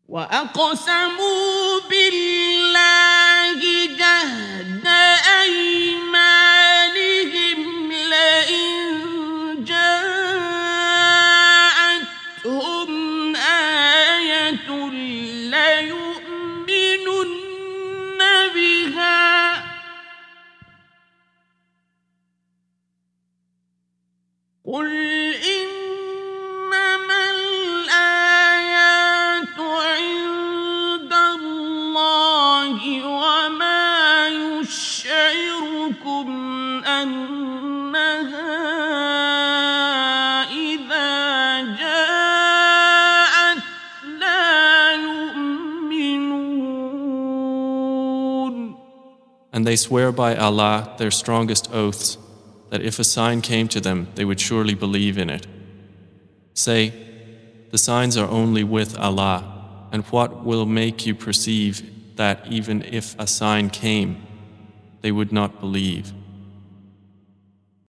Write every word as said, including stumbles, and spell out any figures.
وأقسموا بالله جهد أيمانهم لئن جاءتهم آية ليؤمنن بها قل إنما الآيات عند الله وما يشعركم أنها إذا جاءت لا يؤمنون. And they swear by Allah their strongest oaths that if a sign came to them, they would surely believe in it. Say, the signs are only with Allah, and what will make you perceive that even if a sign came, they would not believe?